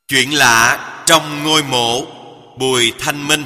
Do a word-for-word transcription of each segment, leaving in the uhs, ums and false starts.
Chuyện lạ trong ngôi mộ. Bùi Thanh Minh.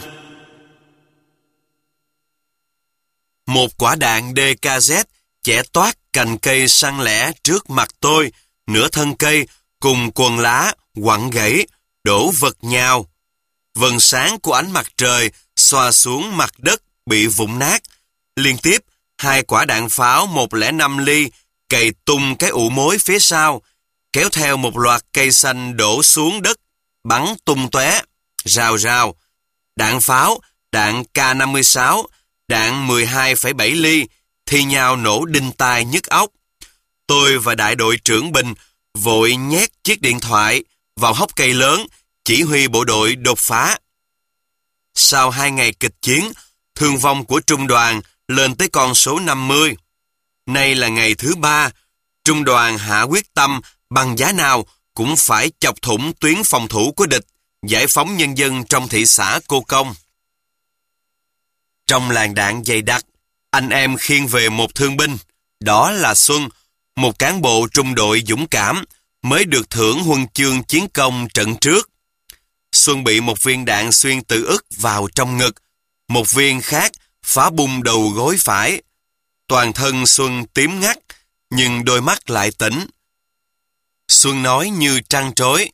Một quả đạn đê ca zét chẻ toát cành cây săn lẻ trước mặt tôi, nửa thân cây cùng quần lá quặn gãy, đổ vật nhào. Vầng sáng của ánh mặt trời xoa xuống mặt đất bị vụn nát. Liên tiếp, hai quả đạn pháo một không năm ly cày tung cái ụ mối phía sau, kéo theo một loạt cây xanh đổ xuống đất, bắn tung tóe, rào rào. Đạn pháo, đạn K năm mươi sáu, đạn mười hai phẩy bảy ly, thi nhau nổ đinh tai nhức óc. Tôi và đại đội trưởng Bình vội nhét chiếc điện thoại vào hốc cây lớn, chỉ huy bộ đội đột phá. Sau hai ngày kịch chiến, thương vong của trung đoàn lên tới con số năm mươi. Nay là ngày thứ ba, trung đoàn hạ quyết tâm bằng giá nào cũng phải chọc thủng tuyến phòng thủ của địch, giải phóng nhân dân trong thị xã Cô Công. Trong làn đạn dày đặc, anh em khiêng về một thương binh, đó là Xuân, một cán bộ trung đội dũng cảm, mới được thưởng huân chương chiến công trận trước. Xuân bị một viên đạn xuyên tử ức vào trong ngực, một viên khác phá bung đầu gối phải. Toàn thân Xuân tím ngắt, nhưng đôi mắt lại tỉnh. Xuân nói như trăn trối: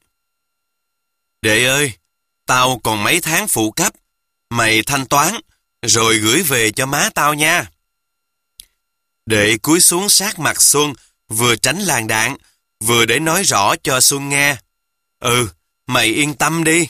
"Đệ ơi, tao còn mấy tháng phụ cấp, mày thanh toán, rồi gửi về cho má tao nha." Đệ cúi xuống sát mặt Xuân, vừa tránh làn đạn, vừa để nói rõ cho Xuân nghe: "Ừ, mày yên tâm đi."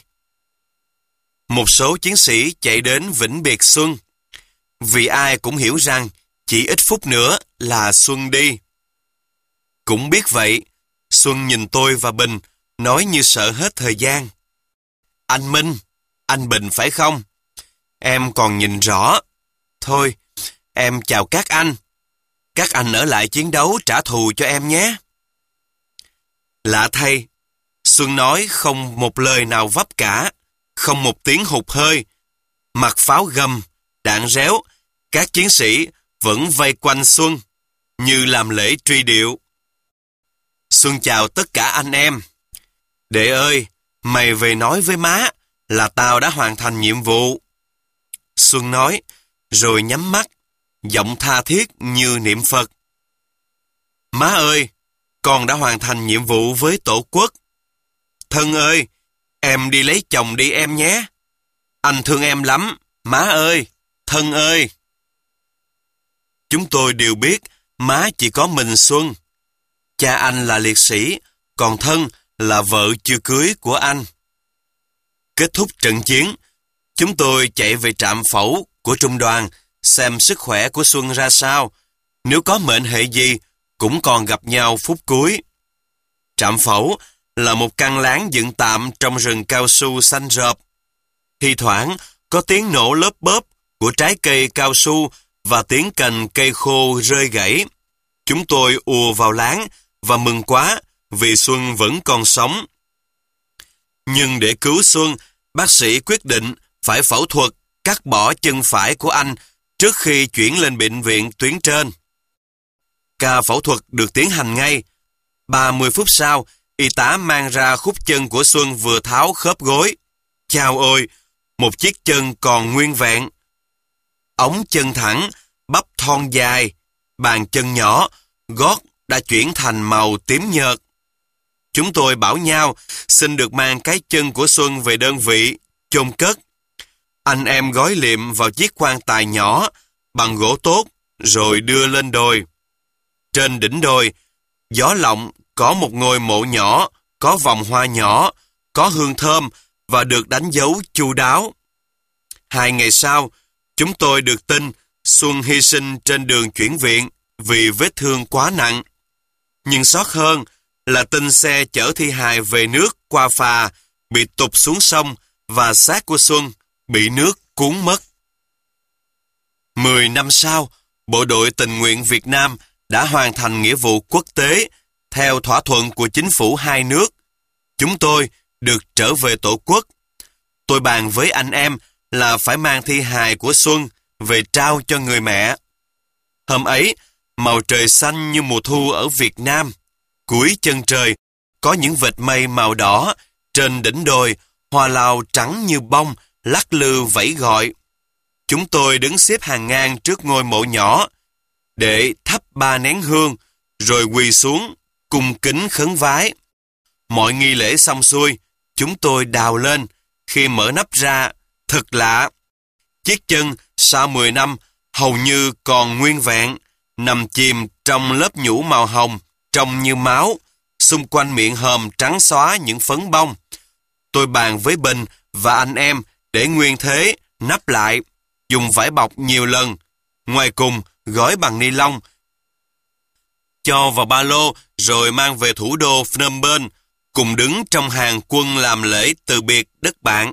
Một số chiến sĩ chạy đến vĩnh biệt Xuân, vì ai cũng hiểu rằng chỉ ít phút nữa là Xuân đi. Cũng biết vậy, Xuân nhìn tôi và Bình, nói như sợ hết thời gian: "Anh Minh, anh Bình phải không? Em còn nhìn rõ. Thôi, em chào các anh. Các anh ở lại chiến đấu trả thù cho em nhé." Lạ thay, Xuân nói không một lời nào vấp cả, không một tiếng hụt hơi. Mặt pháo gầm, đạn réo, các chiến sĩ vẫn vây quanh Xuân, như làm lễ truy điệu. Xuân chào tất cả anh em: "Đệ ơi, mày về nói với má là tao đã hoàn thành nhiệm vụ." Xuân nói, rồi nhắm mắt, giọng tha thiết như niệm Phật: "Má ơi, con đã hoàn thành nhiệm vụ với Tổ quốc. Thân ơi, em đi lấy chồng đi em nhé. Anh thương em lắm, má ơi, thân ơi." Chúng tôi đều biết má chỉ có mình Xuân. Cha anh là liệt sĩ, còn thân là vợ chưa cưới của anh. Kết thúc trận chiến, chúng tôi chạy về trạm phẫu của trung đoàn xem sức khỏe của Xuân ra sao. Nếu có mệnh hệ gì, cũng còn gặp nhau phút cuối. Trạm phẫu là một căn lán dựng tạm trong rừng cao su xanh rợp. Thi thoảng có tiếng nổ lớp bóp của trái cây cao su và tiếng cành cây khô rơi gãy. Chúng tôi ùa vào lán và mừng quá vì Xuân vẫn còn sống. Nhưng để cứu Xuân, bác sĩ quyết định phải phẫu thuật cắt bỏ chân phải của anh trước khi chuyển lên bệnh viện tuyến trên. Ca phẫu thuật được tiến hành ngay. ba mươi phút sau, y tá mang ra khúc chân của Xuân vừa tháo khớp gối. Chao ôi, một chiếc chân còn nguyên vẹn. Ống chân thẳng, bắp thon dài, bàn chân nhỏ, gót đã chuyển thành màu tím nhợt. Chúng tôi bảo nhau xin được mang cái chân của Xuân về đơn vị, chôn cất. Anh em gói liệm vào chiếc quan tài nhỏ, bằng gỗ tốt, rồi đưa lên đồi. Trên đỉnh đồi, gió lộng có một ngôi mộ nhỏ, có vòng hoa nhỏ, có hương thơm và được đánh dấu chu đáo. Hai ngày sau, chúng tôi được tin Xuân hy sinh trên đường chuyển viện vì vết thương quá nặng. Nhưng xót hơn là tin xe chở thi hài về nước qua phà bị tụt xuống sông và xác của Xuân bị nước cuốn mất. Mười năm sau, Bộ đội Tình nguyện Việt Nam đã hoàn thành nghĩa vụ quốc tế theo thỏa thuận của chính phủ hai nước. Chúng tôi được trở về Tổ quốc. Tôi bàn với anh em là phải mang thi hài của Xuân về trao cho người mẹ. Hôm ấy, màu trời xanh như mùa thu ở Việt Nam. Cuối chân trời có những vệt mây màu đỏ Trên đỉnh đồi, hoa lao trắng như bông, lắc lư vẫy gọi. Chúng tôi đứng xếp hàng ngang trước ngôi mộ nhỏ, để thắp ba nén hương, rồi quỳ xuống, cung kính khấn vái. Mọi nghi lễ xong xuôi, chúng tôi đào lên. Khi mở nắp ra, thật lạ. Chiếc chân sau mười năm hầu như còn nguyên vẹn, nằm chìm trong lớp nhũ màu hồng, trông như máu, xung quanh miệng hòm trắng xóa những phấn bông. Tôi bàn với Bình và anh em để nguyên thế, nắp lại, dùng vải bọc nhiều lần, ngoài cùng gói bằng ni lông, cho vào ba lô rồi mang về thủ đô Phnom Penh, cùng đứng trong hàng quân làm lễ từ biệt đất bạn.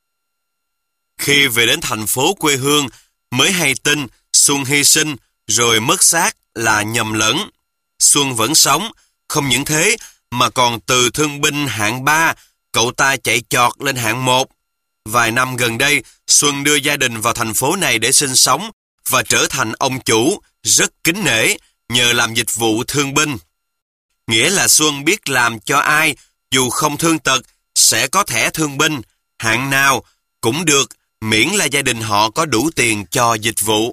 Khi về đến thành phố quê hương, mới hay tin Xuân hy sinh rồi mất xác là nhầm lẫn. Xuân vẫn sống, không những thế mà còn từ thương binh hạng ba, cậu ta chạy chọt lên hạng một. Vài năm gần đây, Xuân đưa gia đình vào thành phố này để sinh sống và trở thành ông chủ rất kính nể nhờ làm dịch vụ thương binh. Nghĩa là Xuân biết làm cho ai, dù không thương tật, sẽ có thẻ thương binh, hạng nào cũng được, miễn là gia đình họ có đủ tiền cho dịch vụ.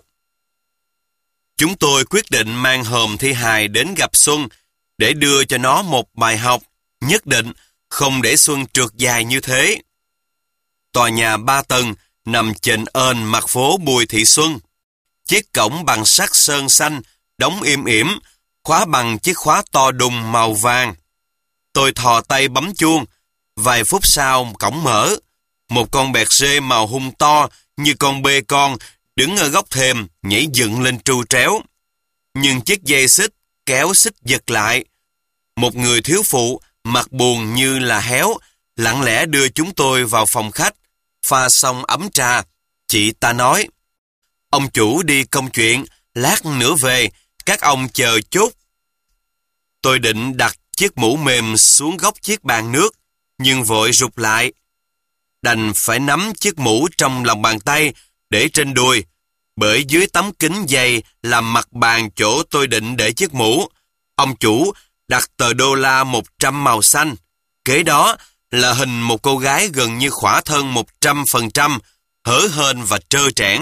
Chúng tôi quyết định mang hòm thi hài đến gặp Xuân để đưa cho nó một bài học, nhất định không để Xuân trượt dài như thế. Tòa nhà ba tầng nằm chệch ên mặt phố Bùi Thị Xuân. Chiếc cổng bằng sắt sơn xanh, đóng im ỉm, khóa bằng chiếc khóa to đùng màu vàng. Tôi thò tay bấm chuông, vài phút sau cổng mở. Một con bẹt rê màu hung to như con bê con đứng ở góc thềm nhảy dựng lên tru tréo. Nhưng chiếc dây xích kéo xích giật lại. Một người thiếu phụ mặt buồn như là héo lặng lẽ đưa chúng tôi vào phòng khách, pha xong ấm trà. Chị ta nói: "Ông chủ đi công chuyện, lát nữa về, các ông chờ chút." Tôi định đặt chiếc mũ mềm xuống góc chiếc bàn nước, nhưng vội rụt lại. Đành phải nắm chiếc mũ trong lòng bàn tay để trên đùi, bởi dưới tấm kính dày làm mặt bàn chỗ tôi định để chiếc mũ, ông chủ đặt tờ đô la một trăm màu xanh. Kế đó là hình một cô gái gần như khỏa thân một trăm phần trăm, hở hênh và trơ trẽn.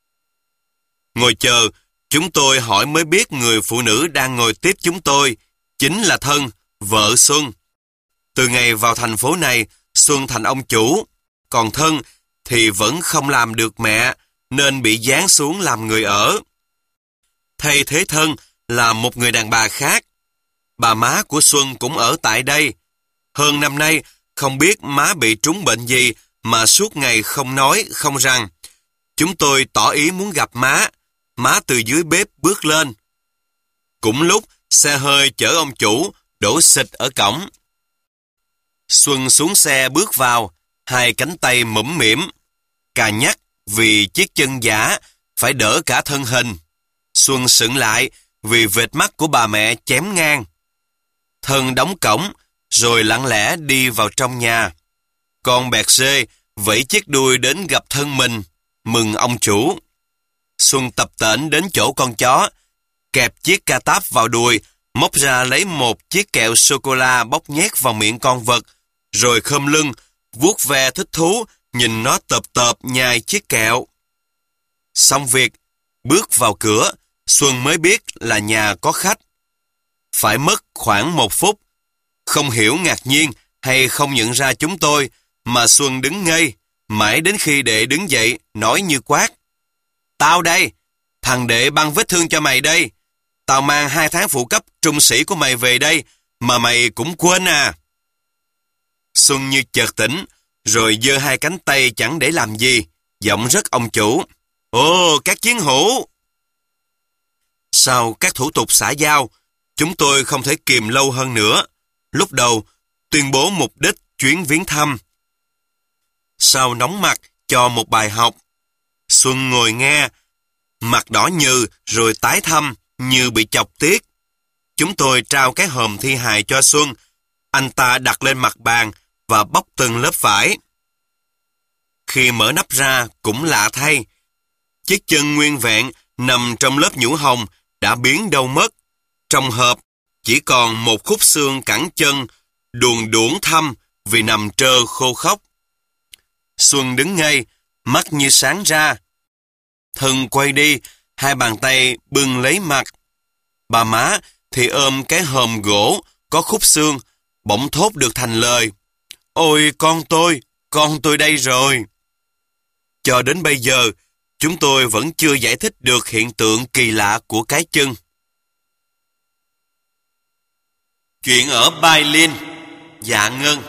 Ngồi chờ, chúng tôi hỏi mới biết người phụ nữ đang ngồi tiếp chúng tôi chính là Thân, vợ Xuân. Từ ngày vào thành phố này, Xuân thành ông chủ, còn Thân thì vẫn không làm được mẹ, nên bị giáng xuống làm người ở. Thay thế Thân là một người đàn bà khác. Bà má của Xuân cũng ở tại đây. Hơn năm nay, không biết má bị trúng bệnh gì mà suốt ngày không nói, không rằng. Chúng tôi tỏ ý muốn gặp má. Má từ dưới bếp bước lên. Cũng lúc xe hơi chở ông chủ đổ xịch ở cổng. Xuân xuống xe bước vào, hai cánh tay mũm mĩm, cà nhắc vì chiếc chân giả phải đỡ cả thân hình. Xuân sững lại vì vệt mắt của bà mẹ chém ngang. Thân đóng cổng rồi lặng lẽ đi vào trong nhà. Con bẹt rê vẫy chiếc đuôi đến gặp Thân mình, mừng ông chủ. Xuân tập tễnh đến chỗ con chó, kẹp chiếc ca táp vào đùi, móc ra lấy một chiếc kẹo sô-cô-la bóc nhét vào miệng con vật, rồi khom lưng, vuốt ve thích thú, nhìn nó tợp tợp nhai chiếc kẹo. Xong việc, bước vào cửa, Xuân mới biết là nhà có khách. Phải mất khoảng một phút, không hiểu ngạc nhiên hay không nhận ra chúng tôi, mà Xuân đứng ngây, mãi đến khi đệ đứng dậy, nói như quát: "Tao đây, thằng đệ băng vết thương cho mày đây. Tao mang hai tháng phụ cấp trung sĩ của mày về đây, mà mày cũng quên à." Xuân như chợt tỉnh, rồi giơ hai cánh tay chẳng để làm gì, giọng rất ông chủ: "Ồ, các chiến hữu!" Sau các thủ tục xã giao, chúng tôi không thể kìm lâu hơn nữa. Lúc đầu, tuyên bố mục đích chuyến viếng thăm. Sau nóng mặt cho một bài học. Xuân ngồi nghe, mặt đỏ nhừ rồi tái thăm như bị chọc tiết. Chúng tôi trao cái hòm thi hài cho Xuân. Anh ta đặt lên mặt bàn và bóc từng lớp vải. Khi mở nắp ra cũng lạ thay. Chiếc chân nguyên vẹn nằm trong lớp nhũ hồng đã biến đâu mất. Trong hộp chỉ còn một khúc xương cẳng chân, đùn đuỗng thâm vì nằm trơ khô khốc. Xuân đứng ngay, mắt như sáng ra. Thân quay đi, hai bàn tay bưng lấy mặt. Bà má thì ôm cái hòm gỗ có khúc xương, bỗng thốt được thành lời: "Ôi con tôi, con tôi đây rồi." Cho đến bây giờ, chúng tôi vẫn chưa giải thích được hiện tượng kỳ lạ của cái chân. Chuyện ở Berlin, Dạ Ngân.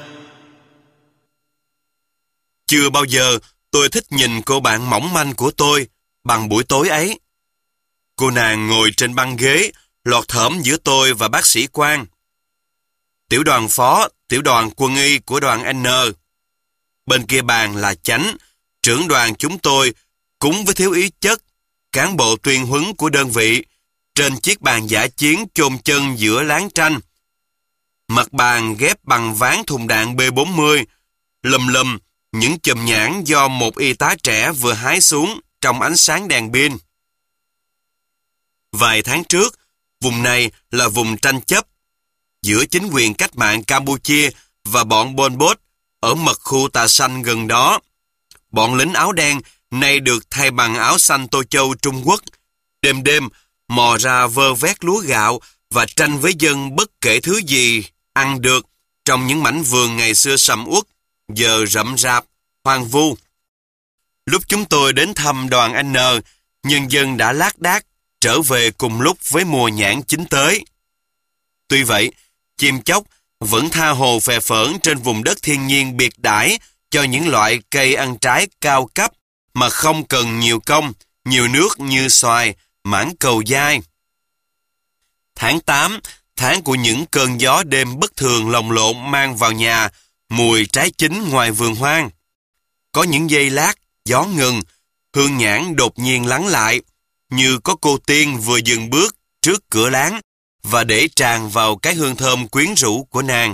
Chưa bao giờ tôi thích nhìn cô bạn mỏng manh của tôi bằng buổi tối ấy. Cô nàng ngồi trên băng ghế, lọt thởm giữa tôi và bác sĩ Quang. Tiểu đoàn phó, tiểu đoàn quân y của đoàn N. Bên kia bàn là Chánh, trưởng đoàn chúng tôi, cúng với thiếu úy Chất, cán bộ tuyên huấn của đơn vị, trên chiếc bàn dã chiến chôn chân giữa láng tranh. Mặt bàn ghép bằng ván thùng đạn B bốn mươi, lầm lầm những chùm nhãn do một y tá trẻ vừa hái xuống trong ánh sáng đèn pin. Vài tháng trước, vùng này là vùng tranh chấp giữa chính quyền cách mạng Campuchia và bọn Pol Pot ở mật khu Tà Xanh gần đó. Bọn lính áo đen nay được thay bằng áo xanh Tô Châu Trung Quốc, đêm đêm mò ra vơ vét lúa gạo và tranh với dân bất kể thứ gì ăn được trong những mảnh vườn ngày xưa sầm uất, giờ rậm rạp, hoang vu. Lúc chúng tôi đến thăm đoàn N, nhân dân đã lác đác trở về cùng lúc với mùa nhãn chín tới. Tuy vậy, chim chóc vẫn tha hồ phè phỡn trên vùng đất thiên nhiên biệt đãi cho những loại cây ăn trái cao cấp mà không cần nhiều công, nhiều nước như xoài, mãng cầu dai. Tháng tám, tháng của những cơn gió đêm bất thường lồng lộn mang vào nhà mùi trái chín ngoài vườn hoang. Có những giây lát, gió ngừng, hương nhãn đột nhiên lắng lại, như có cô tiên vừa dừng bước trước cửa láng và để tràn vào cái hương thơm quyến rũ của nàng.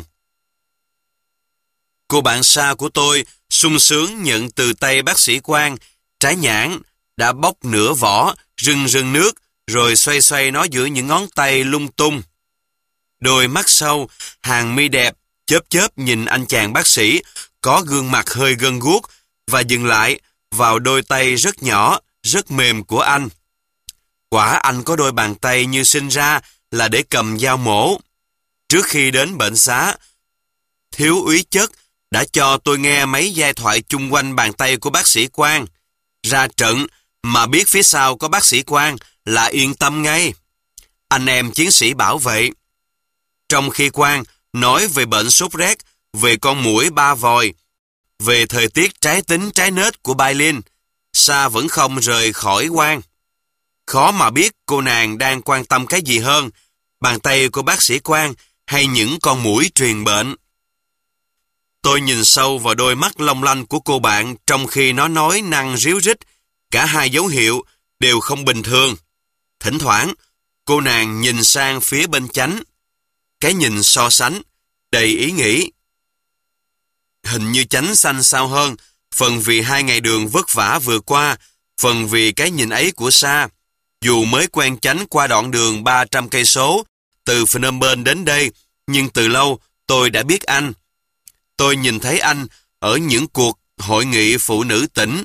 Cô bạn xa của tôi sung sướng nhận từ tay bác sĩ Quang trái nhãn đã bóc nửa vỏ, rưng rưng nước, rồi xoay xoay nó giữa những ngón tay lung tung. Đôi mắt sâu, hàng mi đẹp, chớp chớp nhìn anh chàng bác sĩ, có gương mặt hơi gân guốc, và dừng lại vào đôi tay rất nhỏ, rất mềm của anh. Quả anh có đôi bàn tay như sinh ra là để cầm dao mổ. Trước khi đến bệnh xá, thiếu úy Chất đã cho tôi nghe mấy giai thoại chung quanh bàn tay của bác sĩ Quang. Ra trận mà biết phía sau có bác sĩ Quang là yên tâm ngay. Anh em chiến sĩ bảo vệ. Trong khi Quang nói về bệnh sốt rét, về con muỗi ba vòi, về thời tiết trái tính trái nết của Berlin, Sa vẫn không rời khỏi Quang. Khó mà biết cô nàng đang quan tâm cái gì hơn, bàn tay của bác sĩ Quang hay những con muỗi truyền bệnh. Tôi nhìn sâu vào đôi mắt long lanh của cô bạn trong khi nó nói năng ríu rít, cả hai dấu hiệu đều không bình thường. Thỉnh thoảng, cô nàng nhìn sang phía bên Chánh. Cái nhìn so sánh, đầy ý nghĩ. Hình như Chánh xanh xao hơn, phần vì hai ngày đường vất vả vừa qua, phần vì cái nhìn ấy của Sa. Dù mới quen Chánh qua đoạn đường ba trăm cây số từ Phnom Penh đến đây, nhưng từ lâu tôi đã biết anh. Tôi nhìn thấy anh ở những cuộc hội nghị phụ nữ tỉnh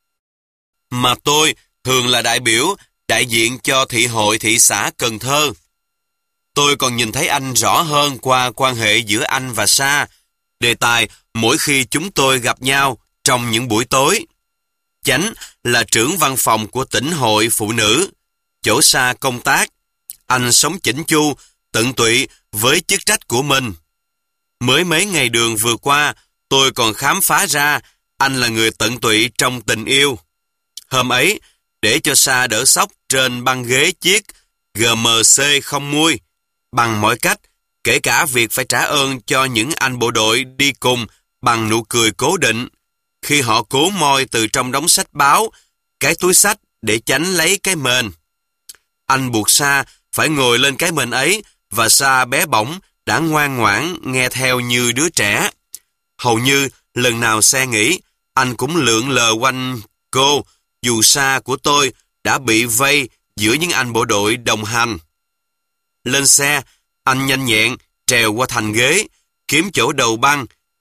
mà tôi thường là đại biểu đại diện cho thị hội thị xã Cần Thơ. Tôi còn nhìn thấy anh rõ hơn qua quan hệ giữa anh và Sa, đề tài mỗi khi chúng tôi gặp nhau trong những buổi tối. Chánh là trưởng văn phòng của tỉnh hội phụ nữ, chỗ Sa công tác. Anh sống chỉnh chu, tận tụy với chức trách của mình. Mới mấy ngày đường vừa qua, tôi còn khám phá ra anh là người tận tụy trong tình yêu. Hôm ấy, để cho Sa đỡ sốc trên băng ghế chiếc G M C không mui, bằng mọi cách, kể cả việc phải trả ơn cho những anh bộ đội đi cùng bằng nụ cười cố định, khi họ cố moi từ trong đống sách báo, cái túi sách để tránh lấy cái mền. Anh buộc Sa phải ngồi lên cái mền ấy, và Sa bé bỏng đã ngoan ngoãn nghe theo như đứa trẻ. Hầu như lần nào Sa nghĩ, anh cũng lượn lờ quanh cô, dù Sa của tôi đã bị vây giữa những anh bộ đội đồng hành. Lên xe, anh nhanh nhẹn trèo qua thành ghế, kiếm chỗ đầu băng,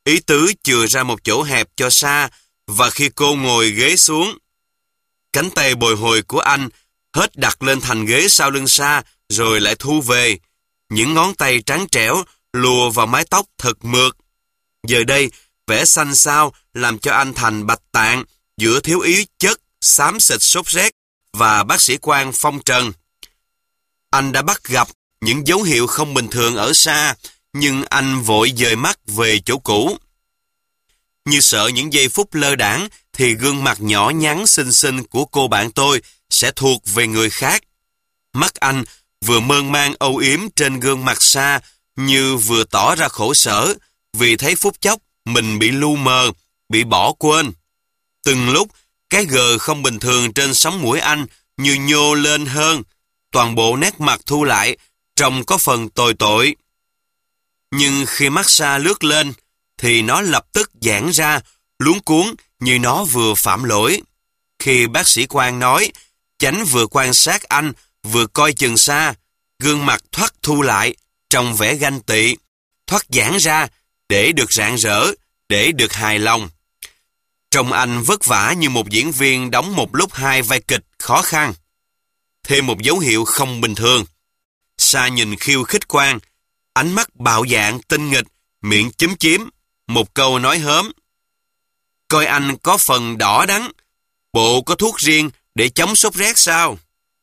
ý tứ chừa ra một chỗ hẹp cho Sa, và khi cô ngồi ghế xuống, cánh tay bồi hồi của anh hết đặt lên thành ghế sau lưng Sa, rồi lại thu về. Những ngón tay trắng trẻo lùa vào mái tóc thật mượt. Giờ đây, vẻ xanh xao làm cho anh thành bạch tạng giữa thiếu ý chất, xám xịt sốt rét và bác sĩ quan phong trần. Anh đã bắt gặp những dấu hiệu không bình thường ở Sa, nhưng anh vội dời mắt về chỗ cũ. Như sợ những giây phút lơ đãng thì gương mặt nhỏ nhắn xinh xinh của cô bạn tôi sẽ thuộc về người khác. Mắt anh vừa mơn man âu yếm trên gương mặt Sa, như vừa tỏ ra khổ sở vì thấy phút chốc mình bị lu mờ, bị bỏ quên. Từng lúc, cái gờ không bình thường trên sống mũi anh như nhô lên hơn, toàn bộ nét mặt thu lại, trông có phần tồi tội. Nhưng khi mắt Sa lướt lên, thì nó lập tức giãn ra, luống cuống như nó vừa phạm lỗi. Khi bác sĩ quan nói, Chánh vừa quan sát anh, vừa coi chừng Sa, gương mặt thoát thu lại, trong vẻ ganh tị, thoát giãn ra, để được rạng rỡ, để được hài lòng. Trông anh vất vả như một diễn viên đóng một lúc hai vai kịch khó khăn. Thêm một dấu hiệu không bình thường. Sa nhìn khiêu khích Quang, ánh mắt bạo dạn tinh nghịch, miệng chúm chím, một câu nói hớm. Coi anh có phần đỏ đắng, bộ có thuốc riêng để chống sốt rét sao?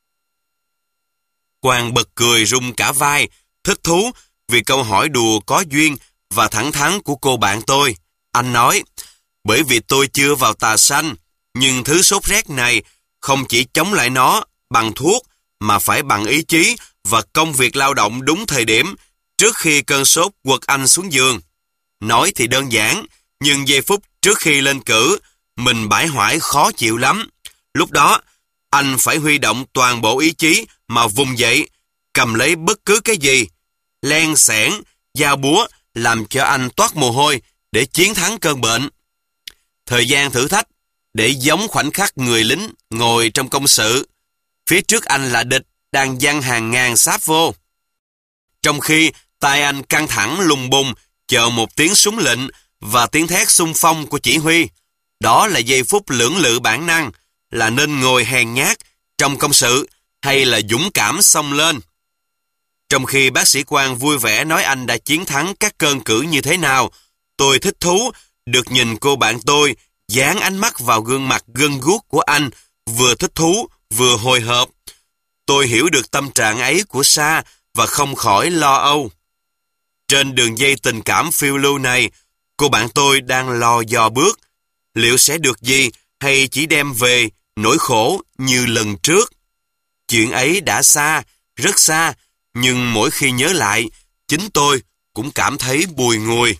Quang bật cười rung cả vai, thích thú vì câu hỏi đùa có duyên và thẳng thắn của cô bạn tôi. Anh nói, bởi vì tôi chưa vào tà xanh, nhưng thứ sốt rét này không chỉ chống lại nó bằng thuốc, mà phải bằng ý chí và công việc lao động đúng thời điểm, trước khi cơn sốt quật anh xuống giường. Nói thì đơn giản, nhưng giây phút trước khi lên cử, mình bãi hoại khó chịu lắm. Lúc đó, anh phải huy động toàn bộ ý chí mà vùng dậy, cầm lấy bất cứ cái gì, len xẻn, dao búa, làm cho anh toát mồ hôi để chiến thắng cơn bệnh. Thời gian thử thách, để giống khoảnh khắc người lính ngồi trong công sự. Phía trước anh là địch đang giăng hàng ngàn sáp vô. Trong khi tay anh căng thẳng lùng bùng, chờ một tiếng súng lệnh và tiếng thét xung phong của chỉ huy. Đó là giây phút lưỡng lự bản năng, là nên ngồi hèn nhát trong công sự hay là dũng cảm xông lên. Trong khi bác sĩ quan vui vẻ nói anh đã chiến thắng các cơn cử như thế nào, tôi thích thú được nhìn cô bạn tôi dán ánh mắt vào gương mặt gân guốc của anh, vừa thích thú vừa hồi hộp. Tôi hiểu được tâm trạng ấy của Sa và không khỏi lo âu. Trên đường dây tình cảm phiêu lưu này, cô bạn tôi đang lo dò bước. Liệu sẽ được gì hay chỉ đem về nỗi khổ như lần trước? Chuyện ấy đã xa, rất xa, nhưng mỗi khi nhớ lại, chính tôi cũng cảm thấy bùi ngùi.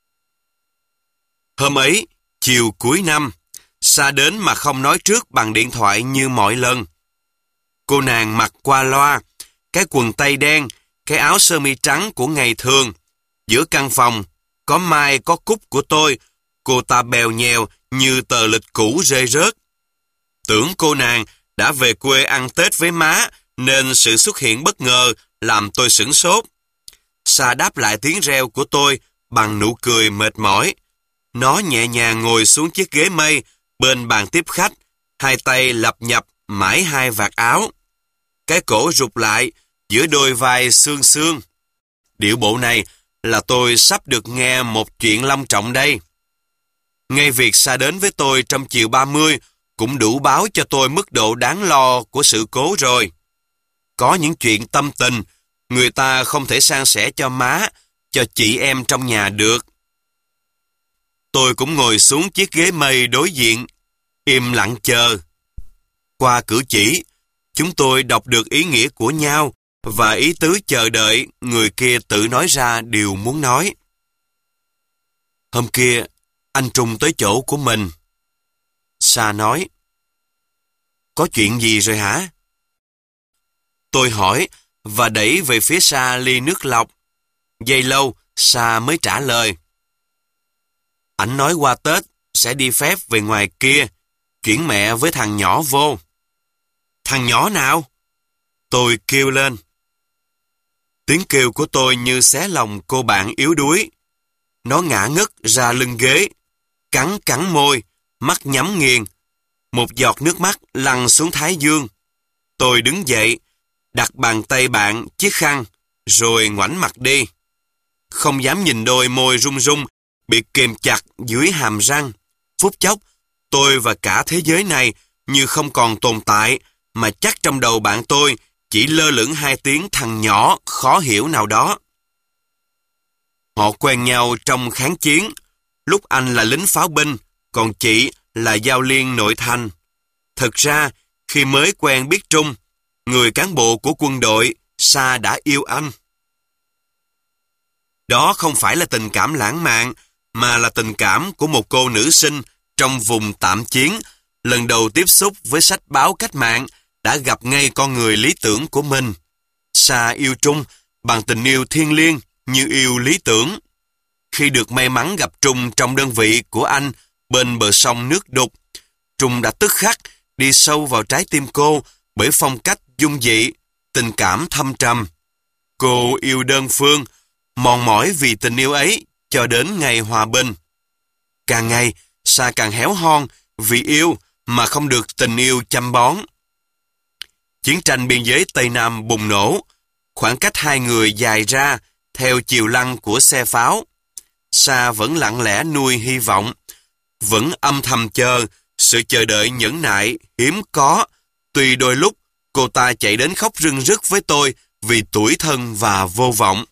Hôm ấy, chiều cuối năm, Sa đến mà không nói trước bằng điện thoại như mọi lần. Cô nàng mặc qua loa, cái quần tây đen, cái áo sơ mi trắng của ngày thường. Giữa căn phòng, có mai có cúc của tôi, cô ta bèo nhèo như tờ lịch cũ rơi rớt. Tưởng cô nàng đã về quê ăn Tết với má, nên sự xuất hiện bất ngờ làm tôi sửng sốt. Sa đáp lại tiếng reo của tôi bằng nụ cười mệt mỏi. Nó nhẹ nhàng ngồi xuống chiếc ghế mây bên bàn tiếp khách, hai tay lập nhập mãi hai vạt áo. Cái cổ rụt lại giữa đôi vai xương xương. Điệu bộ này là tôi sắp được nghe một chuyện long trọng đây. Ngay việc Sa đến với tôi trong chiều ba mươi cũng đủ báo cho tôi mức độ đáng lo của sự cố rồi. Có những chuyện tâm tình, người ta không thể san sẻ cho má, cho chị em trong nhà được. Tôi cũng ngồi xuống chiếc ghế mây đối diện, im lặng chờ. Qua cử chỉ, chúng tôi đọc được ý nghĩa của nhau và ý tứ chờ đợi người kia tự nói ra điều muốn nói. Hôm kia, anh Trung tới chỗ của mình. Sa nói, có chuyện gì rồi hả? Tôi hỏi và đẩy về phía Sa ly nước lọc. Giây lâu, Sa mới trả lời. Ảnh nói qua Tết sẽ đi phép về ngoài kia, chuyển mẹ với thằng nhỏ vô. Thằng nhỏ nào? Tôi kêu lên. Tiếng kêu của tôi như xé lòng cô bạn yếu đuối. nó ngã ngất ra lưng ghế, cắn cắn môi, mắt nhắm nghiền. Một giọt nước mắt lăn xuống thái dương. Tôi đứng dậy, đặt bàn tay bạn chiếc khăn, rồi ngoảnh mặt đi. Không dám nhìn đôi môi run run, bị kềm chặt dưới hàm răng. Phút chốc, tôi và cả thế giới này như không còn tồn tại, mà chắc trong đầu bạn tôi chỉ lơ lửng hai tiếng thằng nhỏ khó hiểu nào đó. Họ quen nhau trong kháng chiến, lúc anh là lính pháo binh, còn chị là giao liên nội thành. Thật ra, khi mới quen biết Trung, người cán bộ của quân đội, Sa đã yêu anh. Đó không phải là tình cảm lãng mạn, mà là tình cảm của một cô nữ sinh trong vùng tạm chiến, lần đầu tiếp xúc với sách báo cách mạng, đã gặp ngay con người lý tưởng của mình. Sa yêu Trung bằng tình yêu thiêng liêng như yêu lý tưởng. Khi được may mắn gặp Trung trong đơn vị của anh bên bờ sông nước đục, Trung đã tức khắc đi sâu vào trái tim cô bởi phong cách dung dị, tình cảm thâm trầm. Cô yêu đơn phương, mòn mỏi vì tình yêu ấy cho đến ngày hòa bình. Càng ngày, Sa càng héo hon vì yêu mà không được tình yêu chăm bón. Chiến tranh biên giới Tây Nam bùng nổ, khoảng cách hai người dài ra theo chiều lăn của xe pháo. Sa vẫn lặng lẽ nuôi hy vọng, vẫn âm thầm chờ, sự chờ đợi nhẫn nại, hiếm có, tuy đôi lúc cô ta chạy đến khóc rưng rức với tôi vì tủi thân và vô vọng.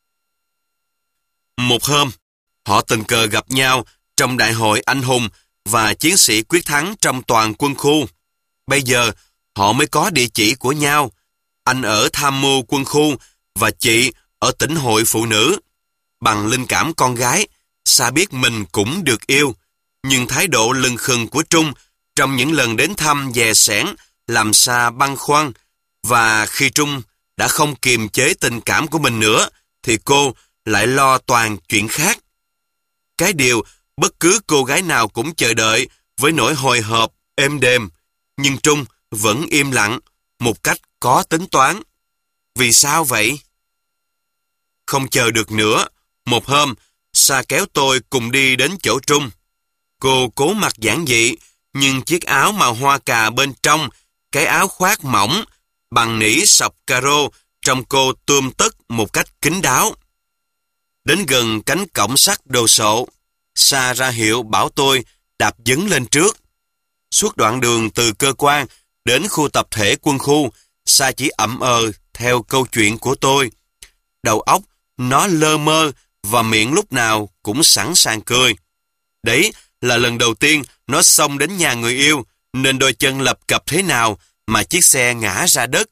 Một hôm, họ tình cờ gặp nhau trong đại hội anh hùng và chiến sĩ quyết thắng trong toàn quân khu. Bây giờ, họ mới có địa chỉ của nhau. Anh ở tham mưu quân khu và chị ở tỉnh hội phụ nữ. Bằng linh cảm con gái, Sa biết mình cũng được yêu, nhưng thái độ lừng khừng của Trung trong những lần đến thăm dè sẻn làm Sa băn khoăn, và khi Trung đã không kiềm chế tình cảm của mình nữa, thì cô lại lo toàn chuyện khác. Cái điều bất cứ cô gái nào cũng chờ đợi với nỗi hồi hộp êm đềm, nhưng Trung vẫn im lặng, một cách có tính toán. Vì sao vậy? Không chờ được nữa, một hôm, Sa kéo tôi cùng đi đến chỗ Trung. Cô cố mặc giản dị, nhưng chiếc áo màu hoa cà bên trong, cái áo khoác mỏng, bằng nỉ sọc caro, trông cô tươm tất một cách kín đáo. Đến gần cánh cổng sắt đồ sộ, Sa ra hiệu bảo tôi đạp dấn lên trước. Suốt đoạn đường từ cơ quan đến khu tập thể quân khu, Sa chỉ ậm ờ theo câu chuyện của tôi. Đầu óc nó lơ mơ và miệng lúc nào cũng sẵn sàng cười. Đấy là lần đầu tiên nó xông đến nhà người yêu, nên đôi chân lập cập thế nào mà chiếc xe ngã ra đất.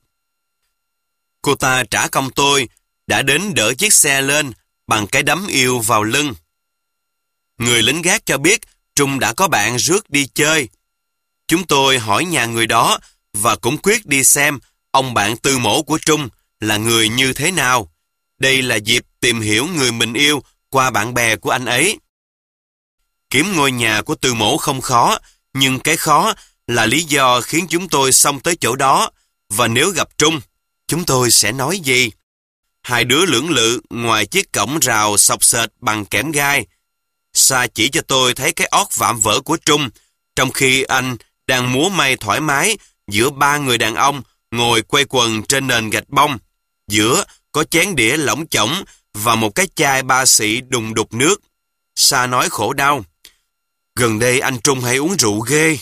Cô ta trả công tôi, đã đến đỡ chiếc xe lên bằng cái đấm yêu vào lưng. Người lính gác cho biết Trung đã có bạn rước đi chơi. Chúng tôi hỏi nhà người đó và cũng quyết đi xem ông bạn tư mổ của Trung là người như thế nào. Đây là dịp tìm hiểu người mình yêu qua bạn bè của anh ấy. Kiếm ngôi nhà của tư mổ không khó, nhưng cái khó là lý do khiến chúng tôi xông tới chỗ đó, và nếu gặp Trung, chúng tôi sẽ nói gì? Hai đứa lưỡng lự ngoài chiếc cổng rào sọc sệt bằng kẽm gai. Sa chỉ cho tôi thấy cái ót vạm vỡ của Trung, trong khi anh đang múa may thoải mái giữa ba người đàn ông ngồi quay quần trên nền gạch bông. Giữa có chén đĩa lỏng chỏng và một cái chai ba xị đùng đục nước. Sa nói khổ đau: "Gần đây anh Trung hay uống rượu ghê."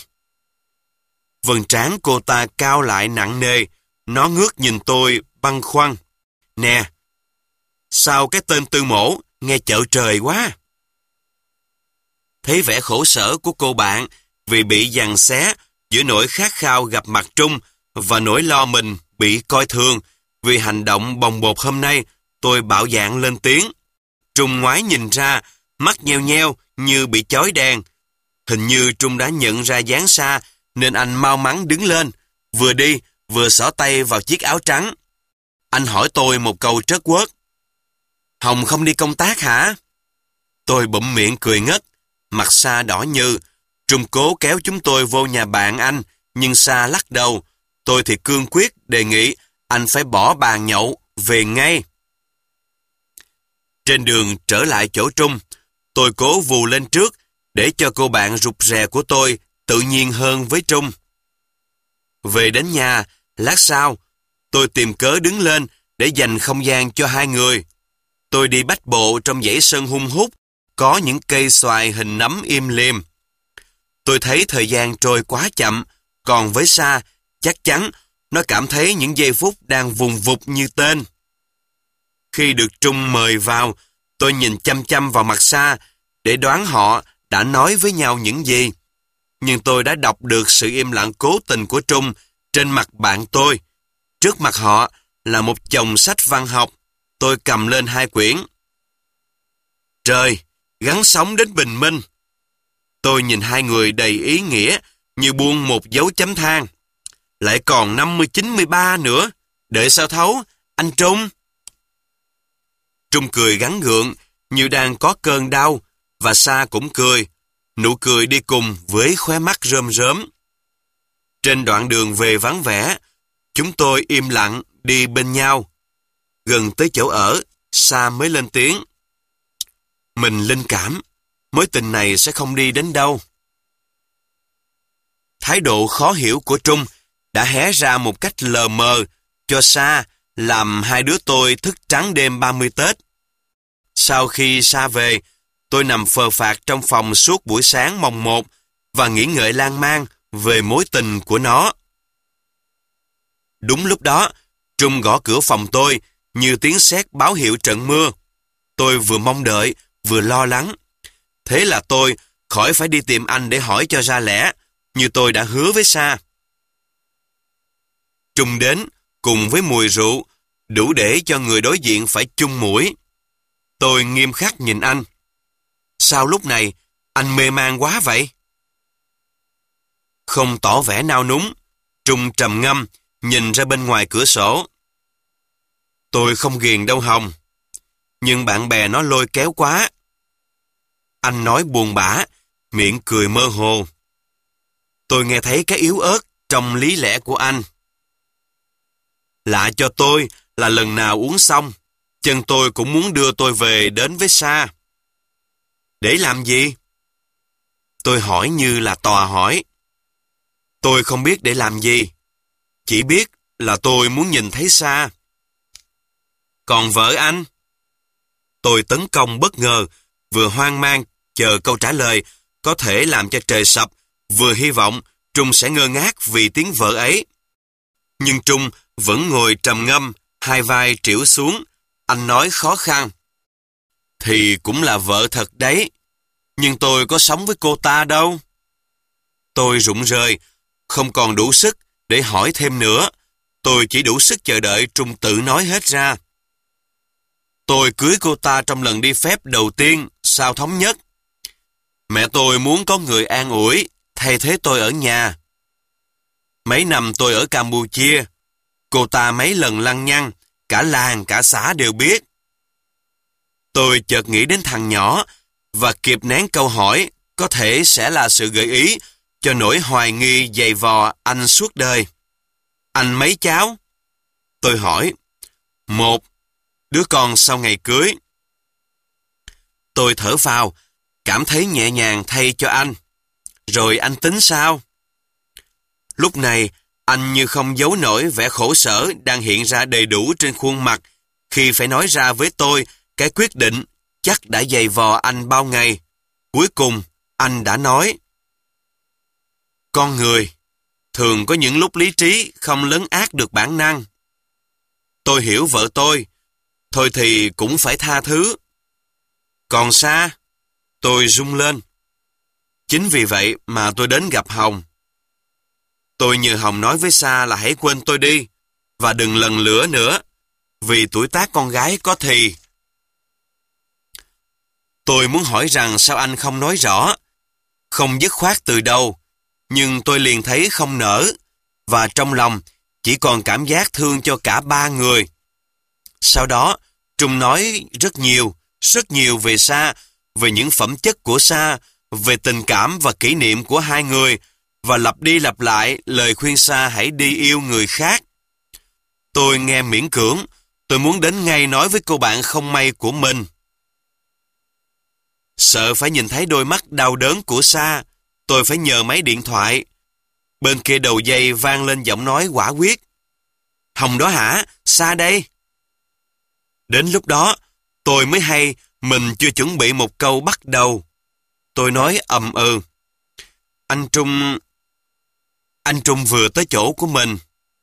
Vầng trán cô ta cao lại nặng nề, nó ngước nhìn tôi băn khoăn. "Nè, sao cái tên tư mổ nghe chợ trời quá?" Thấy vẻ khổ sở của cô bạn vì bị giằng xé giữa nỗi khát khao gặp mặt Trung và nỗi lo mình bị coi thường vì hành động bồng bột hôm nay, tôi bạo dạn lên tiếng. Trung ngoái nhìn ra, mắt nheo nheo như bị chói đèn. Hình như Trung đã nhận ra dáng Sa, nên anh mau mắn đứng lên, vừa đi vừa xỏ tay vào chiếc áo trắng. Anh hỏi tôi một câu trớt quớt: "Hồng không đi công tác hả?" Tôi bụm miệng cười ngất, mặt Sa đỏ như. Trung cố kéo chúng tôi vô nhà bạn anh, nhưng Sa lắc đầu. Tôi thì cương quyết đề nghị anh phải bỏ bàn nhậu, về ngay. Trên đường trở lại chỗ Trung, Tôi cố vù lên trước để cho cô bạn rụt rè của tôi tự nhiên hơn với Trung. Về đến nhà, lát sau, tôi tìm cớ đứng lên để dành không gian cho hai người. Tôi đi bách bộ trong dãy sân hun hút, có những cây xoài hình nấm im lìm. Tôi thấy thời gian trôi quá chậm, còn với Sa, chắc chắn nó cảm thấy những giây phút đang vùng vụt như tên. Khi được Trung mời vào, tôi nhìn chăm chăm vào mặt Sa để đoán họ đã nói với nhau những gì. Nhưng tôi đã đọc được sự im lặng cố tình của Trung trên mặt bạn tôi. Trước mặt họ là một chồng sách văn học. Tôi cầm lên hai quyển. Trời, gắng sống đến bình minh. Tôi nhìn hai người đầy ý nghĩa như buông một dấu chấm than. Lại còn năm mươi chín mươi ba nữa. Đợi sao thấu, anh Trung. Trung cười gắng gượng như đang có cơn đau, và Sa cũng cười. Nụ cười đi cùng với khóe mắt rơm rớm. Trên đoạn đường về vắng vẻ, chúng tôi im lặng đi bên nhau. Gần tới chỗ ở, Sa mới lên tiếng. Mình linh cảm, mối tình này sẽ không đi đến đâu. Thái độ khó hiểu của Trung đã hé ra một cách lờ mờ cho Sa, làm hai đứa tôi thức trắng đêm ba mươi Tết. Sau khi Sa về, tôi nằm phờ phạc trong phòng suốt buổi sáng mồng một và nghĩ ngợi lan man về mối tình của nó. Đúng lúc đó, Trung gõ cửa phòng tôi như tiếng sét báo hiệu trận mưa. Tôi vừa mong đợi, vừa lo lắng. Thế là tôi khỏi phải đi tìm anh để hỏi cho ra lẽ, như tôi đã hứa với Sa. Trung đến, cùng với mùi rượu, đủ để cho người đối diện phải chung mũi. Tôi nghiêm khắc nhìn anh. Sao lúc này, anh mê man quá vậy? Không tỏ vẻ nao núng, Trung trầm ngâm, nhìn ra bên ngoài cửa sổ. Tôi không ghiền đâu Hồng, nhưng bạn bè nó lôi kéo quá. Anh nói buồn bã, miệng cười mơ hồ. Tôi nghe thấy cái yếu ớt trong lý lẽ của anh. Lạ cho tôi là lần nào uống xong, chân tôi cũng muốn đưa tôi về đến với Sa. Để làm gì? Tôi hỏi như là tò hỏi. Tôi không biết để làm gì. Chỉ biết là tôi muốn nhìn thấy Sa. Còn vợ anh? Tôi tấn công bất ngờ, vừa hoang mang chờ câu trả lời có thể làm cho trời sập, vừa hy vọng Trung sẽ ngơ ngác vì tiếng vợ ấy. Nhưng Trung vẫn ngồi trầm ngâm, hai vai trĩu xuống. Anh nói khó khăn. Thì cũng là vợ thật đấy, nhưng tôi có sống với cô ta đâu. Tôi rụng rời, không còn đủ sức để hỏi thêm nữa. Tôi chỉ đủ sức chờ đợi Trung tự nói hết ra. Tôi cưới cô ta trong lần đi phép đầu tiên sau thống nhất. Mẹ tôi muốn có người an ủi, thay thế tôi ở nhà. Mấy năm tôi ở Campuchia, cô ta mấy lần lăng nhăng, cả làng cả xã đều biết. Tôi chợt nghĩ đến thằng nhỏ và kịp nén câu hỏi có thể sẽ là sự gợi ý cho nỗi hoài nghi dày vò anh suốt đời. Anh mấy cháu? Tôi hỏi. Một, đứa con sau ngày cưới. Tôi thở phào, cảm thấy nhẹ nhàng thay cho anh. Rồi anh tính sao? Lúc này, anh như không giấu nổi vẻ khổ sở đang hiện ra đầy đủ trên khuôn mặt khi phải nói ra với tôi cái quyết định chắc đã dày vò anh bao ngày. Cuối cùng, anh đã nói. Con người, thường có những lúc lý trí không lấn át được bản năng. Tôi hiểu vợ tôi, thôi thì cũng phải tha thứ. Còn Sa, tôi rung lên. Chính vì vậy mà tôi đến gặp Hồng. Tôi nhờ Hồng nói với Sa là hãy quên tôi đi, và đừng lần lữa nữa, vì tuổi tác con gái có thì. Tôi muốn hỏi rằng sao anh không nói rõ, không dứt khoát từ đầu, nhưng tôi liền thấy không nỡ, và trong lòng chỉ còn cảm giác thương cho cả ba người. Sau đó, Trung nói rất nhiều, rất nhiều về Sa, về những phẩm chất của Sa, về tình cảm và kỷ niệm của hai người, và lặp đi lặp lại lời khuyên Sa hãy đi yêu người khác. Tôi nghe miễn cưỡng, tôi muốn đến ngay nói với cô bạn không may của mình. Sợ phải nhìn thấy đôi mắt đau đớn của Sa, tôi phải nhờ máy điện thoại. Bên kia đầu dây vang lên giọng nói quả quyết. Hồng đó hả? Sa đây. Đến lúc đó, tôi mới hay mình chưa chuẩn bị một câu bắt đầu. Tôi nói ầm ừ. Anh Trung... Anh Trung vừa tới chỗ của mình.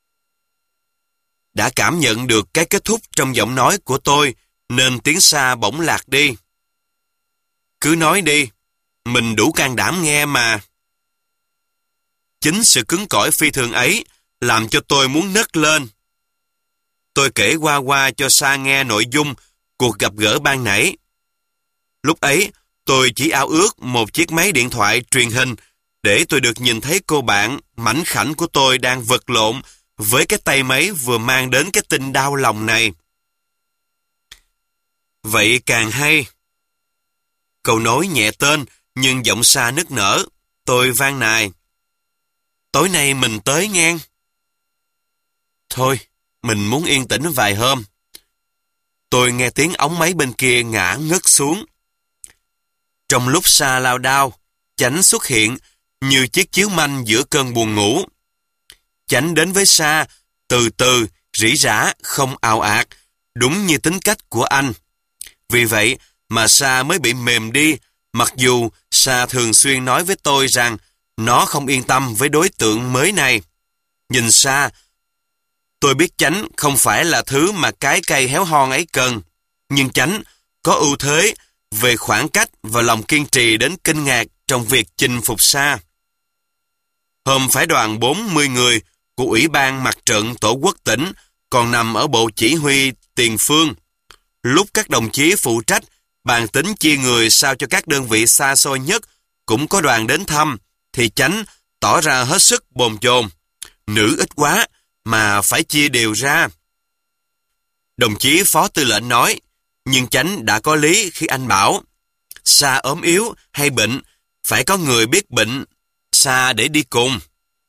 Đã cảm nhận được cái kết thúc trong giọng nói của tôi, nên tiếng Sa bỗng lạc đi. Cứ nói đi, mình đủ can đảm nghe mà. Chính sự cứng cỏi phi thường ấy làm cho tôi muốn nấc lên. Tôi kể qua qua cho Sa nghe nội dung cuộc gặp gỡ ban nãy. Lúc ấy, tôi chỉ ao ước một chiếc máy điện thoại truyền hình để tôi được nhìn thấy cô bạn mảnh khảnh của tôi đang vật lộn với cái tay máy vừa mang đến cái tin đau lòng này. Vậy càng hay. Câu nói nhẹ tên nhưng giọng Sa nức nở. Tôi van nài. Tối nay mình tới ngang. Thôi, mình muốn yên tĩnh vài hôm. Tôi nghe tiếng ống máy bên kia ngã ngất xuống. Trong lúc Sa lao đao, Chánh xuất hiện như chiếc chiếu manh giữa cơn buồn ngủ. Chánh đến với Sa, từ từ, rỉ rả, không ào ạt, đúng như tính cách của anh. Vì vậy mà Sa mới bị mềm đi, mặc dù Sa thường xuyên nói với tôi rằng nó không yên tâm với đối tượng mới này. Nhìn Sa, tôi biết Chánh không phải là thứ mà cái cây héo hon ấy cần, nhưng Chánh có ưu thế về khoảng cách và lòng kiên trì đến kinh ngạc trong việc chinh phục Sa. Hôm phái đoàn bốn mươi người của Ủy ban Mặt trận Tổ quốc tỉnh còn nằm ở bộ chỉ huy tiền phương. Lúc các đồng chí phụ trách bàn tính chia người sao cho các đơn vị xa xôi nhất cũng có đoàn đến thăm, thì Chánh tỏ ra hết sức bồn chồn. Nữ ít quá mà phải chia đều ra. Đồng chí phó tư lệnh nói, nhưng Chánh đã có lý khi anh bảo Sa ốm yếu hay bệnh, phải có người biết bệnh Sa để đi cùng.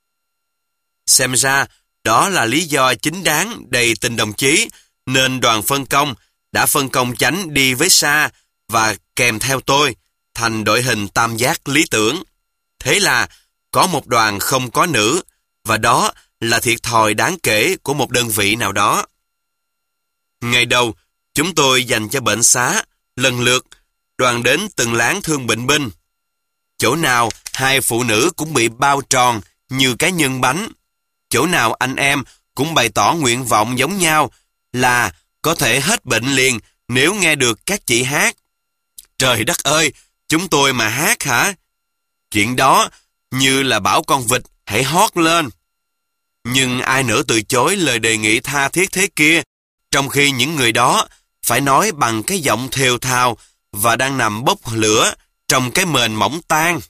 Xem ra đó là lý do chính đáng đầy tình đồng chí, nên đoàn phân công đã phân công Chánh đi với Sa và kèm theo tôi thành đội hình tam giác lý tưởng. Thế là có một đoàn không có nữ, và đó là thiệt thòi đáng kể của một đơn vị nào đó. Ngày đầu, chúng tôi dành cho bệnh xá, lần lượt đoàn đến từng láng thương bệnh binh. Chỗ nào hai phụ nữ cũng bị bao tròn như cái nhân bánh. Chỗ nào anh em cũng bày tỏ nguyện vọng giống nhau là có thể hết bệnh liền nếu nghe được các chị hát. Trời đất ơi, chúng tôi mà hát hả? Chuyện đó như là bảo con vịt hãy hót lên. Nhưng ai nỡ từ chối lời đề nghị tha thiết thế kia, trong khi những người đó phải nói bằng cái giọng thều thào và đang nằm bốc lửa trong cái mền mỏng tan.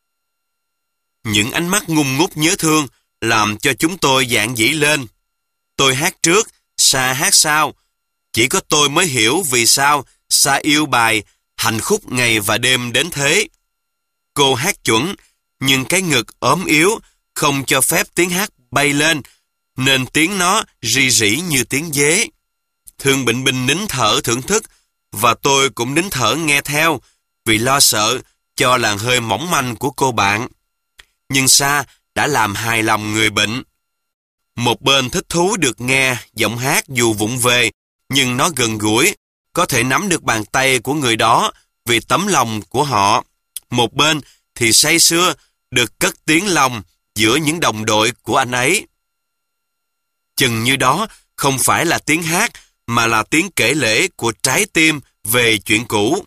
Những ánh mắt ngung ngút nhớ thương làm cho chúng tôi dạn dĩ lên. Tôi hát trước, Sa hát sau. Chỉ có tôi mới hiểu vì sao Sa yêu bài Hạnh khúc ngày và đêm đến thế. Cô hát chuẩn, nhưng cái ngực ốm yếu không cho phép tiếng hát bay lên, nên tiếng nó rì rỉ như tiếng dế. Thương bệnh binh nín thở thưởng thức, và tôi cũng nín thở nghe theo, vì lo sợ cho làn hơi mỏng manh của cô bạn. Nhưng Sa đã làm hài lòng người bệnh. Một bên thích thú được nghe giọng hát dù vụng về, nhưng nó gần gũi, có thể nắm được bàn tay của người đó vì tấm lòng của họ. Một bên thì say sưa được cất tiếng lòng giữa những đồng đội của anh ấy. Chừng như đó không phải là tiếng hát, mà là tiếng kể lể của trái tim về chuyện cũ.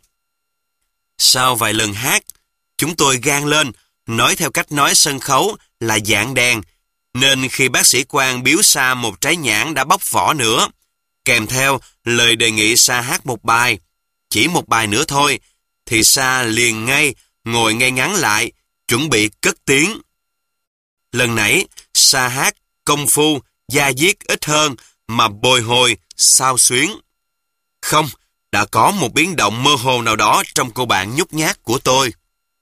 Sau vài lần hát, chúng tôi gan lên, nói theo cách nói sân khấu là dạng đèn, nên khi bác sĩ Quang biếu Sa một trái nhãn đã bóc vỏ nữa, kèm theo lời đề nghị Sa hát một bài, chỉ một bài nữa thôi, thì Sa liền ngay ngồi ngay ngắn lại, chuẩn bị cất tiếng. Lần nãy, Sa hát công phu, da diết ít hơn, mà bồi hồi, xao xuyến. Không, đã có một biến động mơ hồ nào đó trong cô bạn nhút nhát của tôi.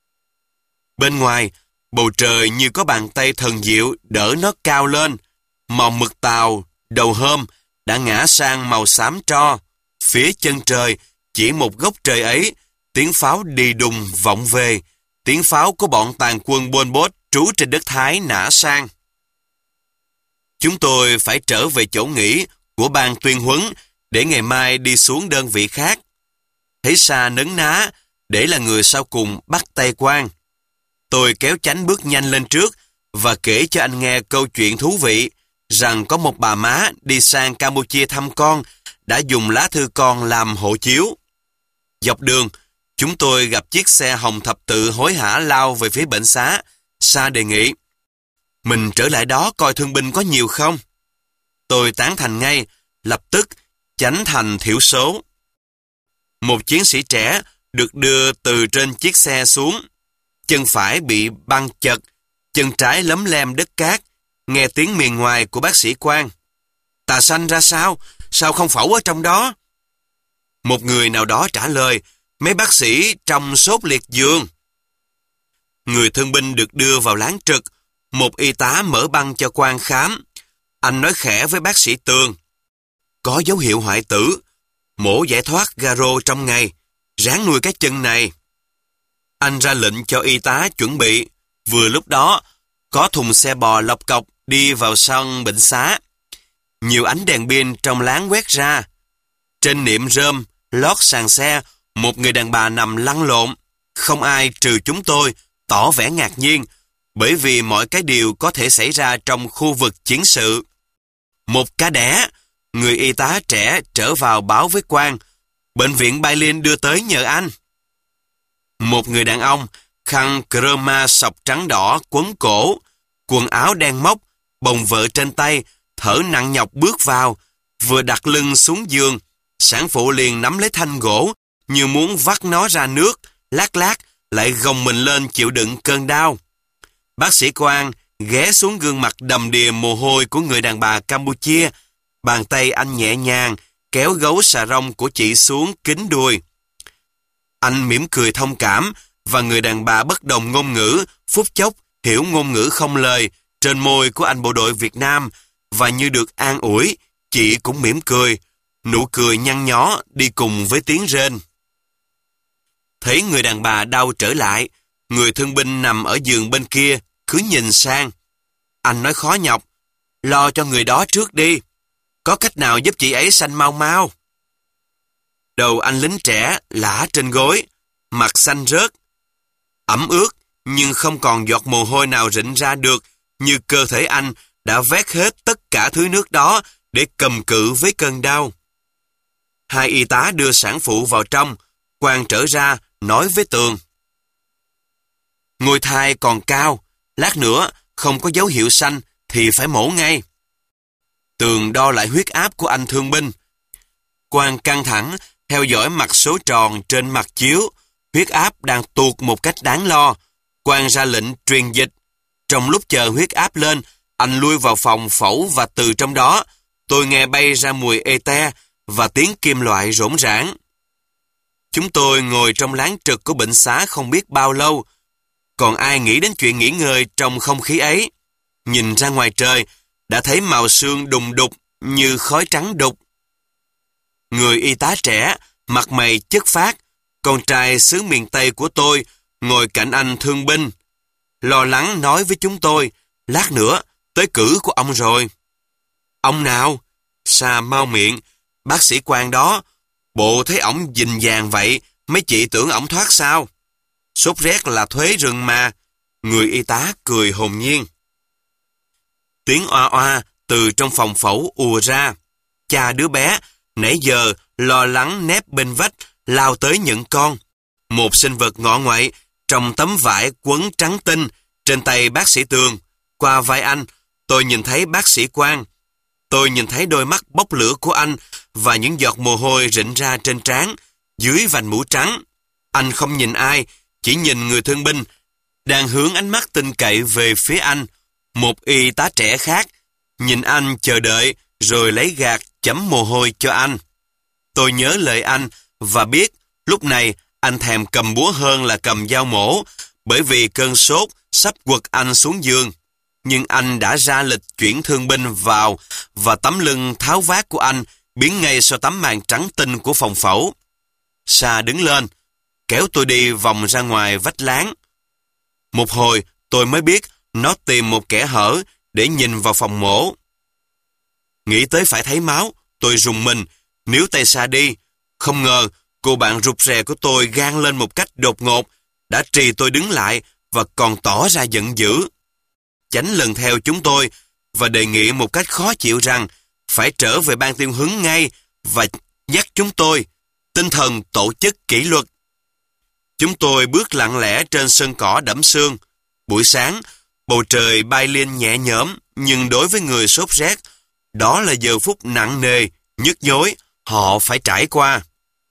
Bên ngoài, bầu trời như có bàn tay thần diệu đỡ nó cao lên. Màu mực tàu, đầu hôm, đã ngã sang màu xám tro. Phía chân trời, chỉ một góc trời ấy, tiếng pháo đi đùng vọng về, tiếng pháo của bọn tàn quân Pol Pot trú trên đất Thái nã sang. Chúng tôi phải trở về chỗ nghỉ của ban tuyên huấn để ngày mai đi xuống đơn vị khác. Thấy Sa nấn ná để là người sau cùng bắt tay quan. Tôi kéo Chánh bước nhanh lên trước và kể cho anh nghe câu chuyện thú vị rằng có một bà má đi sang Campuchia thăm con đã dùng lá thư con làm hộ chiếu. Dọc đường, chúng tôi gặp chiếc xe hồng thập tự hối hả lao về phía bệnh xá. Sa đề nghị, mình trở lại đó coi thương binh có nhiều không? Tôi tán thành ngay, lập tức chánh thành thiểu số. Một chiến sĩ trẻ được đưa từ trên chiếc xe xuống. Chân phải bị băng chật, chân trái lấm lem đất cát, nghe tiếng miền ngoài của bác sĩ Quang. Tà Sanh ra sao? Sao không phẫu ở trong đó? Một người nào đó trả lời, mấy bác sĩ trong sốt liệt giường. Người thương binh được đưa vào láng trực, một y tá mở băng cho Quang khám. Anh nói khẽ với bác sĩ Tường, có dấu hiệu hoại tử, mổ giải thoát garo trong ngày, ráng nuôi cái chân này. Anh ra lệnh cho y tá chuẩn bị. Vừa lúc đó, có thùng xe bò lọc cọc đi vào sân bệnh xá. Nhiều ánh đèn pin trong láng quét ra. Trên niệm rơm, lót sàn xe, một người đàn bà nằm lăn lộn. Không ai trừ chúng tôi tỏ vẻ ngạc nhiên, bởi vì mọi cái điều có thể xảy ra trong khu vực chiến sự. Một cá đẻ, người y tá trẻ trở vào báo với Quang, bệnh viện Berlin đưa tới nhờ anh. Một người đàn ông, khăn crema sọc trắng đỏ quấn cổ, quần áo đen móc, bồng vợ trên tay, thở nặng nhọc bước vào, vừa đặt lưng xuống giường, sản phụ liền nắm lấy thanh gỗ, như muốn vắt nó ra nước, lát lát lại gồng mình lên chịu đựng cơn đau. Bác sĩ Quang ghé xuống gương mặt đầm đìa mồ hôi của người đàn bà Campuchia, bàn tay anh nhẹ nhàng kéo gấu xà rông của chị xuống kính đùi. Anh mỉm cười thông cảm và người đàn bà bất đồng ngôn ngữ, phút chốc hiểu ngôn ngữ không lời trên môi của anh bộ đội Việt Nam, và như được an ủi, chị cũng mỉm cười, nụ cười nhăn nhó đi cùng với tiếng rên. Thấy người đàn bà đau trở lại, người thương binh nằm ở giường bên kia cứ nhìn sang. Anh nói khó nhọc, lo cho người đó trước đi, có cách nào giúp chị ấy sanh mau mau. Đầu anh lính trẻ lả trên gối, mặt xanh rớt, ẩm ướt nhưng không còn giọt mồ hôi nào rịn ra được, như cơ thể anh đã vét hết tất cả thứ nước đó để cầm cự với cơn đau. Hai y tá đưa sản phụ vào trong, Quang trở ra nói với Tường, ngôi thai còn cao, lát nữa không có dấu hiệu sanh thì phải mổ ngay. Tường đo lại huyết áp của anh thương binh. Quang căng thẳng theo dõi mặt số tròn trên mặt chiếu, huyết áp đang tụt một cách đáng lo. Quang ra lệnh truyền dịch. Trong lúc chờ huyết áp lên, anh lui vào phòng phẫu và từ trong đó, tôi nghe bay ra mùi ê-te và tiếng kim loại rỗng rãng. Chúng tôi ngồi trong láng trực của bệnh xá không biết bao lâu, còn ai nghĩ đến chuyện nghỉ ngơi trong không khí ấy. Nhìn ra ngoài trời, đã thấy màu sương đùng đục như khói trắng đục. Người y tá trẻ, mặt mày chất phác, con trai xứ miền Tây của tôi, ngồi cạnh anh thương binh. Lo lắng nói với chúng tôi, lát nữa, tới cử của ông rồi. Ông nào? Sa mau miệng, bác sĩ Quang đó. Bộ thấy ổng dình vàng vậy, mấy chị tưởng ổng thoát sao? Sốt rét là thuế rừng mà. Người y tá cười hồn nhiên. Tiếng oa oa từ trong phòng phẫu ùa ra. Cha đứa bé, nãy giờ lo lắng nép bên vách, lao tới nhận con. Một sinh vật ngọ ngoại, trong tấm vải quấn trắng tinh, trên tay bác sĩ Tường. Qua vai anh, tôi nhìn thấy bác sĩ Quang. Tôi nhìn thấy đôi mắt bốc lửa của anh và những giọt mồ hôi rịn ra trên trán, dưới vành mũ trắng. Anh không nhìn ai, chỉ nhìn người thương binh, đang hướng ánh mắt tin cậy về phía anh. Một y tá trẻ khác, nhìn anh chờ đợi, rồi lấy gạt chấm mồ hôi cho anh. Tôi nhớ lời anh và biết lúc này anh thèm cầm búa hơn là cầm dao mổ, bởi vì cơn sốt sắp quật anh xuống giường. Nhưng anh đã ra lịch chuyển thương binh vào và tấm lưng tháo vát của anh biến ngay sau tấm màn trắng tinh của phòng phẫu. Sa đứng lên. kéo tôi đi vòng ra ngoài vách láng. Một hồi tôi mới biết nó tìm một kẽ hở để nhìn vào phòng mổ. Nghĩ tới phải thấy máu, tôi rùng mình, níu tay xa đi. Không ngờ, cô bạn rụt rè của tôi gan lên một cách đột ngột, đã trì tôi đứng lại và còn tỏ ra giận dữ. Chánh lần theo chúng tôi và đề nghị một cách khó chịu rằng phải trở về ban tuyên huấn ngay và nhắc chúng tôi tinh thần tổ chức kỷ luật. Chúng tôi bước lặng lẽ trên sân cỏ đẫm sương. Buổi sáng, bầu trời bay lên nhẹ nhõm, nhưng đối với người sốt rét, đó là giờ phút nặng nề, nhức nhối, họ phải trải qua.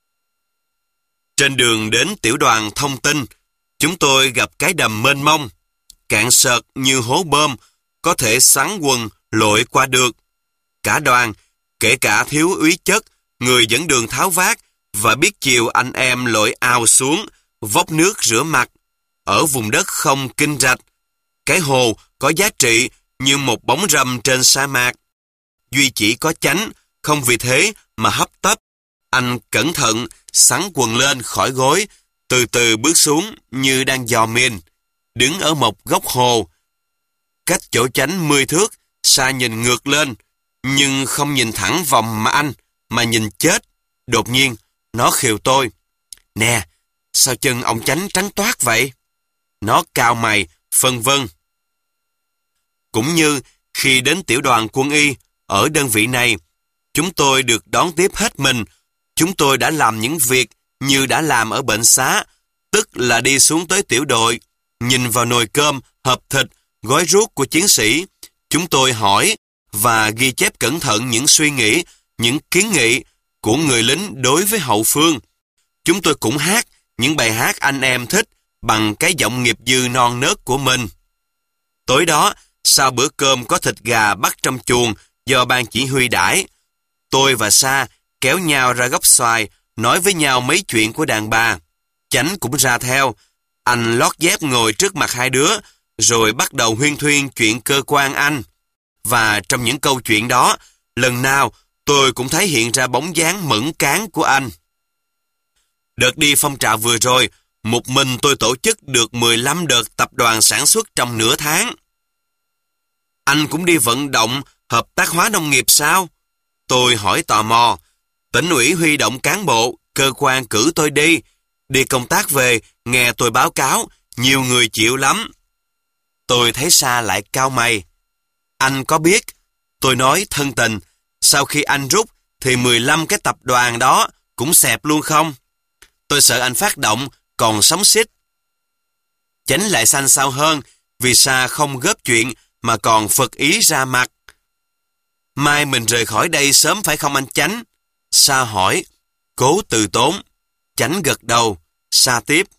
Trên đường đến tiểu đoàn thông tin, chúng tôi gặp cái đầm mênh mông, cạn sợt như hố bơm, có thể sắn quần lội qua được. Cả đoàn, kể cả thiếu úy Chất, người dẫn đường tháo vát và biết chiều anh em lội ao xuống, vốc nước rửa mặt. Ở vùng đất không kinh rạch, cái hồ có giá trị như một bóng râm trên sa mạc. Duy chỉ có Chánh, không vì thế mà hấp tấp. Anh cẩn thận xắn quần lên khỏi gối, từ từ bước xuống như đang dò mìn, đứng ở một góc hồ. Cách chỗ Chánh mười thước, xa nhìn ngược lên, nhưng không nhìn thẳng vào mà anh, mà nhìn chết. Đột nhiên, nó khều tôi. Nè, sao chân ông Chánh trắng toát vậy? Nó cau mày, phân vân. Cũng như khi đến tiểu đoàn quân y, ở đơn vị này, chúng tôi được đón tiếp hết mình. Chúng tôi đã làm những việc như đã làm ở bệnh xá, tức là đi xuống tới tiểu đội, nhìn vào nồi cơm, hộp thịt, gói ruốc của chiến sĩ. Chúng tôi hỏi và ghi chép cẩn thận những suy nghĩ, những kiến nghị của người lính đối với hậu phương. Chúng tôi cũng hát những bài hát anh em thích bằng cái giọng nghiệp dư non nớt của mình. Tối đó, sau bữa cơm có thịt gà bắt trong chuồng do ban chỉ huy đãi, tôi và Sa kéo nhau ra góc xoài, nói với nhau mấy chuyện của đàn bà. Chánh cũng ra theo. Anh lót dép ngồi trước mặt hai đứa, rồi bắt đầu huyên thuyên chuyện cơ quan anh. Và trong những câu chuyện đó, lần nào tôi cũng thấy hiện ra bóng dáng mẫn cán của anh. Đợt đi phong trào vừa rồi, một mình tôi tổ chức được mười lăm đợt tập đoàn sản xuất trong nửa tháng. Anh cũng đi vận động hợp tác hóa nông nghiệp sao? Tôi hỏi tò mò. Tỉnh ủy huy động cán bộ, cơ quan cử tôi đi. Đi công tác về, nghe tôi báo cáo, nhiều người chịu lắm. Tôi thấy Sa lại cau mày. Anh có biết, tôi nói thân tình, sau khi anh rút thì mười lăm cái tập đoàn đó cũng xẹp luôn không? Tôi sợ anh phát động, còn sống xích. Chánh lại xanh xao hơn, vì Sa không góp chuyện mà còn phật ý ra mặt. Mai mình rời khỏi đây sớm phải không anh Chánh? Sa hỏi, cố từ tốn. Chánh gật đầu. Sa tiếp.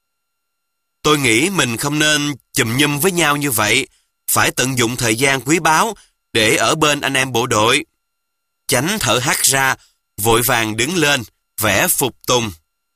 Tôi nghĩ mình không nên chùm nhum với nhau như vậy, phải tận dụng thời gian quý báu để ở bên anh em bộ đội. Chánh thở hắt ra, vội vàng đứng lên, vẻ phục tùng.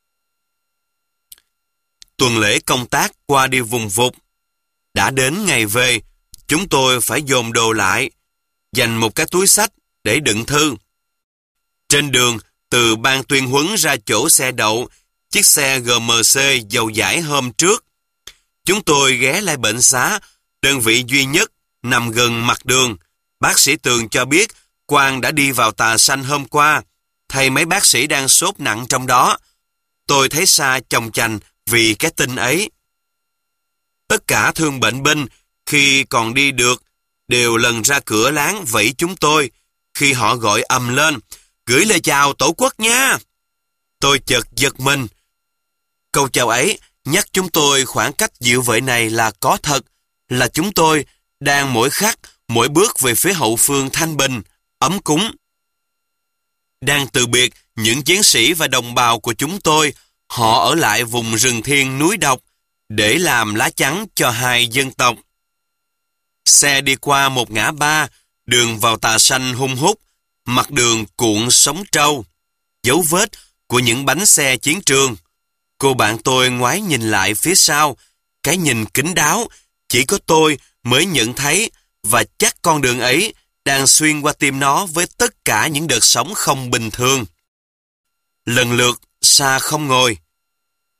Tuần lễ công tác qua đi vùng vụt. Đã đến ngày về, chúng tôi phải dồn đồ lại, dành một cái túi xách để đựng thư. Trên đường, từ ban tuyên huấn ra chỗ xe đậu, chiếc xe giê em xê dầu dãi hôm trước. Chúng tôi ghé lại bệnh xá, đơn vị duy nhất nằm gần mặt đường. Bác sĩ Tường cho biết Quang đã đi vào Tà Xanh hôm qua, thay mấy bác sĩ đang sốt nặng trong đó. Tôi thấy Sa chồng chành vì cái tin ấy. Tất cả thương bệnh binh khi còn đi được đều lần ra cửa láng vẫy chúng tôi. Khi họ gọi ầm lên, gửi lời chào tổ quốc nha. Tôi chợt giật mình. Câu chào ấy nhắc chúng tôi khoảng cách dịu vợi này là có thật, là chúng tôi đang mỗi khắc, mỗi bước về phía hậu phương thanh bình, ấm cúng. Đang từ biệt những chiến sĩ và đồng bào của chúng tôi, họ ở lại vùng rừng thiên núi độc để làm lá chắn cho hai dân tộc. Xe đi qua một ngã ba, đường vào Tà Xanh hung hút, mặt đường cuộn sóng trâu, dấu vết của những bánh xe chiến trường. Cô bạn tôi ngoái nhìn lại phía sau, cái nhìn kín đáo, chỉ có tôi mới nhận thấy, và chắc con đường ấy đang xuyên qua tim nó với tất cả những đợt sóng không bình thường. Lần lượt, Sa không ngồi.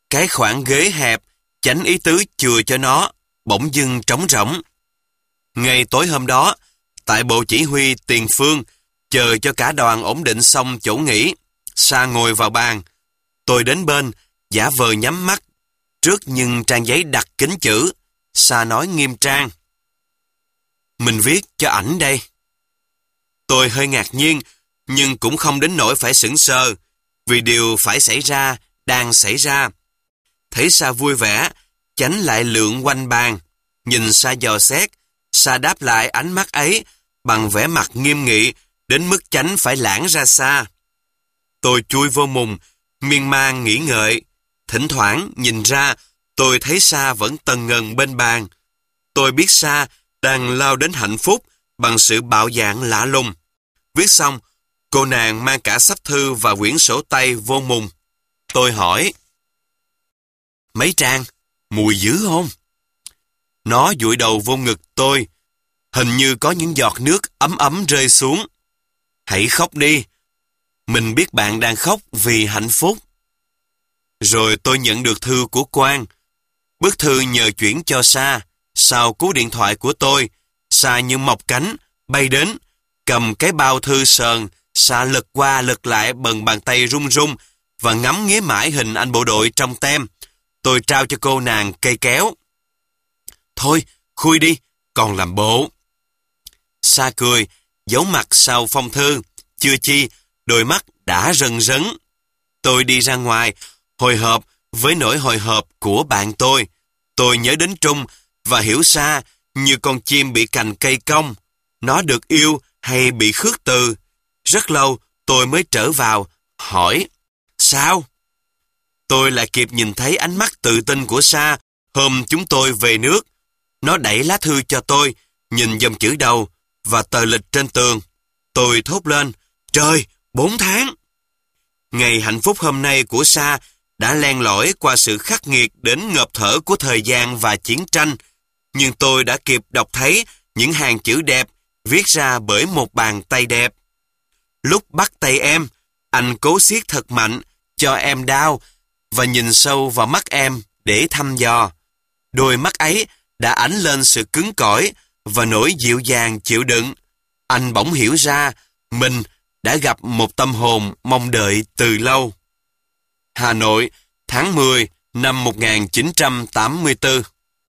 Cái khoảng ghế hẹp, chánh ý tứ chừa cho nó, bỗng dưng trống rỗng. Ngay tối hôm đó, tại bộ chỉ huy tiền phương, chờ cho cả đoàn ổn định xong chỗ nghỉ, Sa ngồi vào bàn. Tôi đến bên, giả vờ nhắm mắt. Trước nhưng trang giấy đặt kính chữ, Sa nói nghiêm trang: "Mình viết cho ảnh đây." Tôi hơi ngạc nhiên, nhưng cũng không đến nỗi phải sững sờ, vì điều phải xảy ra, đang xảy ra. Thấy Sa vui vẻ, chánh lại lượn quanh bàn, nhìn Sa dò xét. Sa đáp lại ánh mắt ấy bằng vẻ mặt nghiêm nghị, đến mức chánh phải lãng ra xa. Tôi chui vô mùng, miên man nghĩ ngợi. Thỉnh thoảng nhìn ra, tôi thấy Sa vẫn tần ngần bên bàn. Tôi biết Sa đang lao đến hạnh phúc bằng sự bạo dạn lạ lùng. Viết xong, cô nàng mang cả sắp thư và quyển sổ tay vô mùng. Tôi hỏi: "Mấy trang, mùi dữ không?" Nó dụi đầu vô ngực tôi. Hình như có những giọt nước ấm ấm rơi xuống. "Hãy khóc đi. Mình biết bạn đang khóc vì hạnh phúc." Rồi tôi nhận được thư của Quang. Bức thư nhờ chuyển cho Sa. Sau cú điện thoại của tôi, Sa như mọc cánh, bay đến, cầm cái bao thư sờn. Sa lật qua lật lại bằng bàn tay run run và ngắm nghía mãi hình anh bộ đội trong tem. Tôi trao cho cô nàng cây kéo. "Thôi, khui đi, còn làm bộ." Sa cười, giấu mặt sau phong thư. Chưa chi, đôi mắt đã rần rấn. Tôi đi ra ngoài, hồi hộp với nỗi hồi hộp của bạn tôi. Tôi nhớ đến Trung và hiểu Sa như con chim bị cành cây cong. Nó được yêu hay bị khước từ. Rất lâu tôi mới trở vào, hỏi: "Sao?" Tôi lại kịp nhìn thấy ánh mắt tự tin của Sa hôm chúng tôi về nước. Nó đẩy lá thư cho tôi, nhìn dòng chữ đầu và tờ lịch trên tường. Tôi thốt lên: "Trời, bốn tháng!" Ngày hạnh phúc hôm nay của Sa đã len lỏi qua sự khắc nghiệt đến ngợp thở của thời gian và chiến tranh, nhưng tôi đã kịp đọc thấy những hàng chữ đẹp viết ra bởi một bàn tay đẹp. Lúc bắt tay em, anh cố siết thật mạnh cho em đau và nhìn sâu vào mắt em để thăm dò. Đôi mắt ấy đã ánh lên sự cứng cỏi và nỗi dịu dàng chịu đựng. Anh bỗng hiểu ra mình đã gặp một tâm hồn mong đợi từ lâu. Hà Nội, tháng mười năm một nghìn chín trăm tám mươi tư.